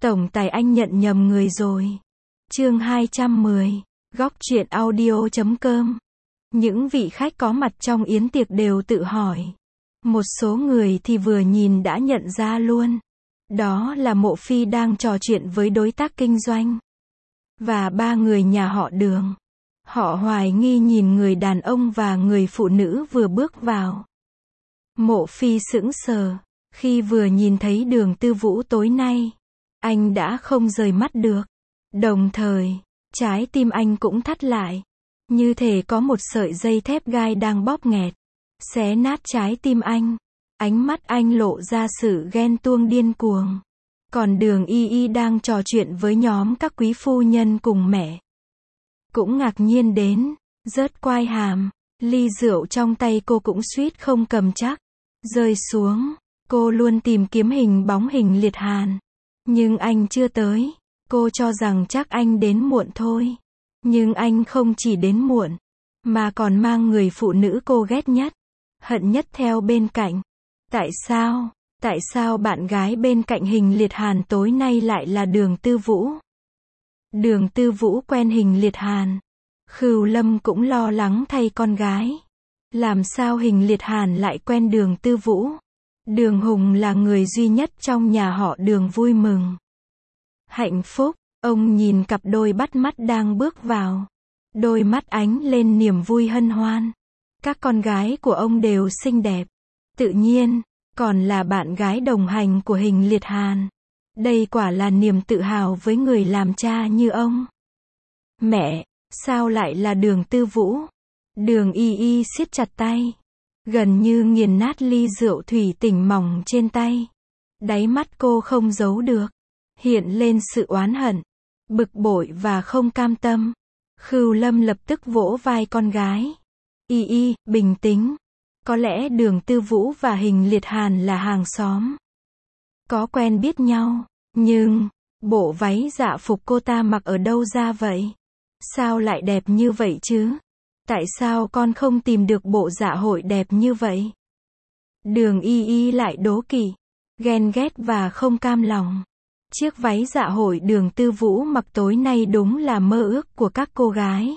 Tổng tài anh nhận nhầm người rồi. Chương 210, góc truyện audio.com. Những vị khách có mặt trong yến tiệc đều tự hỏi. Một số người thì vừa nhìn đã nhận ra luôn. Đó là Mộ Phi đang trò chuyện với đối tác kinh doanh. Và ba người nhà họ Đường. Họ hoài nghi nhìn người đàn ông và người phụ nữ vừa bước vào. Mộ Phi sững sờ, khi vừa nhìn thấy Đường Tư Vũ tối nay. Anh đã không rời mắt được. Đồng thời, trái tim anh cũng thắt lại. Như thể có một sợi dây thép gai đang bóp nghẹt, xé nát trái tim anh. Ánh mắt anh lộ ra sự ghen tuông điên cuồng. Còn Đường Y Y đang trò chuyện với nhóm các quý phu nhân cùng mẹ. Cũng ngạc nhiên đến, rớt quai hàm, ly rượu trong tay cô cũng suýt không cầm chắc, rơi xuống. Cô luôn tìm kiếm hình bóng Hình Liệt Hàn. Nhưng anh chưa tới. Cô cho rằng chắc anh đến muộn thôi. Nhưng anh không chỉ đến muộn, mà còn mang người phụ nữ cô ghét nhất, hận nhất theo bên cạnh. Tại sao? Tại sao bạn gái bên cạnh Hình Liệt Hàn tối nay lại là Đường Tư Vũ? Đường Tư Vũ quen Hình Liệt Hàn. Khửu Lâm cũng lo lắng thay con gái. Làm sao Hình Liệt Hàn lại quen Đường Tư Vũ? Đường Hùng là người duy nhất trong nhà họ Đường vui mừng. Hạnh phúc, ông nhìn cặp đôi bắt mắt đang bước vào. Đôi mắt ánh lên niềm vui hân hoan. Các con gái của ông đều xinh đẹp. Tự nhiên, còn là bạn gái đồng hành của Hình Liệt Hàn. Đây quả là niềm tự hào với người làm cha như ông. Mẹ, sao lại là Đường Tư Vũ? Đường Y Y siết chặt tay, gần như nghiền nát ly rượu thủy tinh mỏng trên tay. Đáy mắt cô không giấu được, hiện lên sự oán hận, bực bội và không cam tâm. Khửu Lâm lập tức vỗ vai con gái. Y Y, bình tĩnh. Có lẽ Đường Tư Vũ và Hình Liệt Hàn là hàng xóm. Có quen biết nhau, nhưng bộ váy dạ phục cô ta mặc ở đâu ra vậy? Sao lại đẹp như vậy chứ? Tại sao con không tìm được bộ dạ hội đẹp như vậy? Đường Y Y lại đố kỵ, ghen ghét và không cam lòng. Chiếc váy dạ hội Đường Tư Vũ mặc tối nay đúng là mơ ước của các cô gái.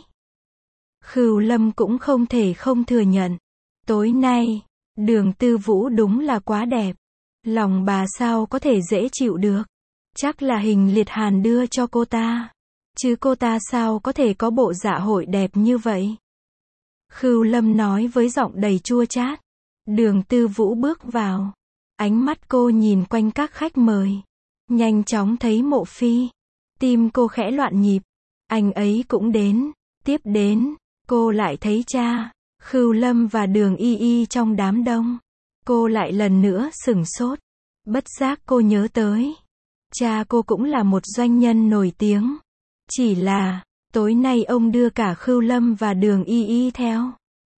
Khửu Lâm cũng không thể không thừa nhận. Tối nay, Đường Tư Vũ đúng là quá đẹp. Lòng bà sao có thể dễ chịu được. Chắc là Hình Liệt Hàn đưa cho cô ta. Chứ cô ta sao có thể có bộ dạ hội đẹp như vậy? Khửu Lâm nói với giọng đầy chua chát. Đường Tư Vũ bước vào. Ánh mắt cô nhìn quanh các khách mời. Nhanh chóng thấy Mộ Phi. Tim cô khẽ loạn nhịp. Anh ấy cũng đến. Tiếp đến, cô lại thấy cha, Khửu Lâm và Đường Y Y trong đám đông. Cô lại lần nữa sửng sốt. Bất giác cô nhớ tới. Cha cô cũng là một doanh nhân nổi tiếng. Chỉ là, tối nay ông đưa cả Khửu Lâm và Đường Y Y theo.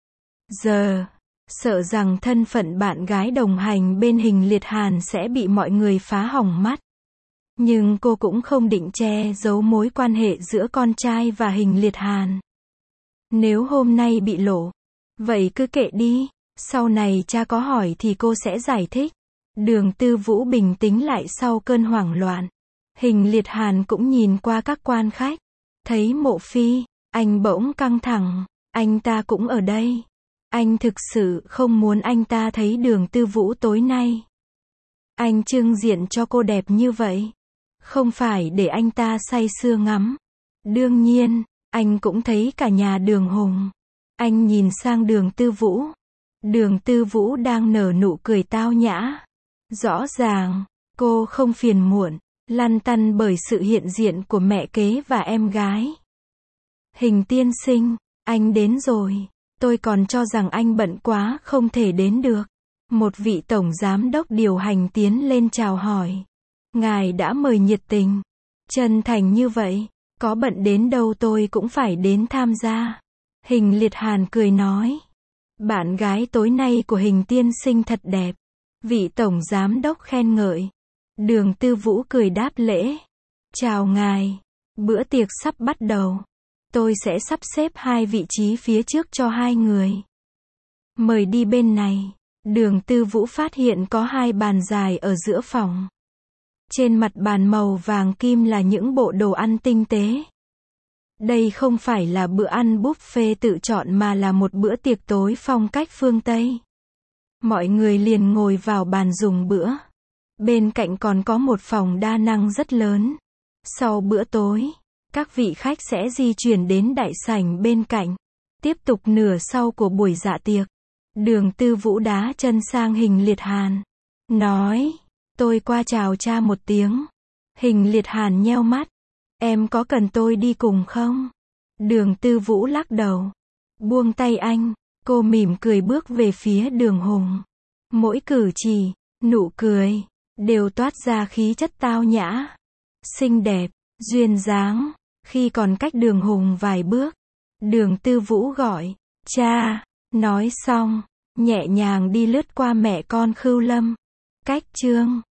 Giờ, sợ rằng thân phận bạn gái đồng hành bên Hình Liệt Hàn sẽ bị mọi người phá hỏng mắt. Nhưng cô cũng không định che giấu mối quan hệ giữa con trai và Hình Liệt Hàn. Nếu hôm nay bị lộ, vậy cứ kệ đi, sau này cha có hỏi thì cô sẽ giải thích. Đường Tư Vũ bình tĩnh lại sau cơn hoảng loạn. Hình Liệt Hàn cũng nhìn qua các quan khách, thấy Mộ Phi, anh bỗng căng thẳng, anh ta cũng ở đây. Anh thực sự không muốn anh ta thấy Đường Tư Vũ tối nay. Anh trưng diện cho cô đẹp như vậy, không phải để anh ta say sưa ngắm. Đương nhiên, anh cũng thấy cả nhà Đường Hùng. Anh nhìn sang Đường Tư Vũ. Đường Tư Vũ đang nở nụ cười tao nhã. Rõ ràng, cô không phiền muộn, lăn tăn bởi sự hiện diện của mẹ kế và em gái. Hình tiên sinh, anh đến rồi. Tôi còn cho rằng anh bận quá không thể đến được. Một vị tổng giám đốc điều hành tiến lên chào hỏi. Ngài đã mời nhiệt tình, chân thành như vậy, có bận đến đâu tôi cũng phải đến tham gia. Hình Liệt Hàn cười nói. Bạn gái tối nay của Hình tiên sinh thật đẹp. Vị tổng giám đốc khen ngợi. Đường Tư Vũ cười đáp lễ. Chào ngài. Bữa tiệc sắp bắt đầu. Tôi sẽ sắp xếp 2 vị trí phía trước cho 2 người. Mời đi bên này. Đường Tư Vũ phát hiện có 2 bàn dài ở giữa phòng. Trên mặt bàn màu vàng kim là những bộ đồ ăn tinh tế. Đây không phải là bữa ăn buffet tự chọn mà là một bữa tiệc tối phong cách phương Tây. Mọi người liền ngồi vào bàn dùng bữa. Bên cạnh còn có một phòng đa năng rất lớn. Sau bữa tối, các vị khách sẽ di chuyển đến đại sảnh bên cạnh. Tiếp tục nửa sau của buổi dạ tiệc. Đường Tư Vũ đá chân sang Hình Liệt Hàn. Nói, tôi qua chào cha một tiếng. Hình Liệt Hàn nheo mắt. Em có cần tôi đi cùng không? Đường Tư Vũ lắc đầu. Buông tay anh, cô mỉm cười bước về phía Đường Hùng. Mỗi cử chỉ, nụ cười, đều toát ra khí chất tao nhã, xinh đẹp, duyên dáng. Khi còn cách Đường Hùng vài bước, Đường Tư Vũ gọi, cha, nói xong, nhẹ nhàng đi lướt qua mẹ con Khưu Lâm. Cách Trương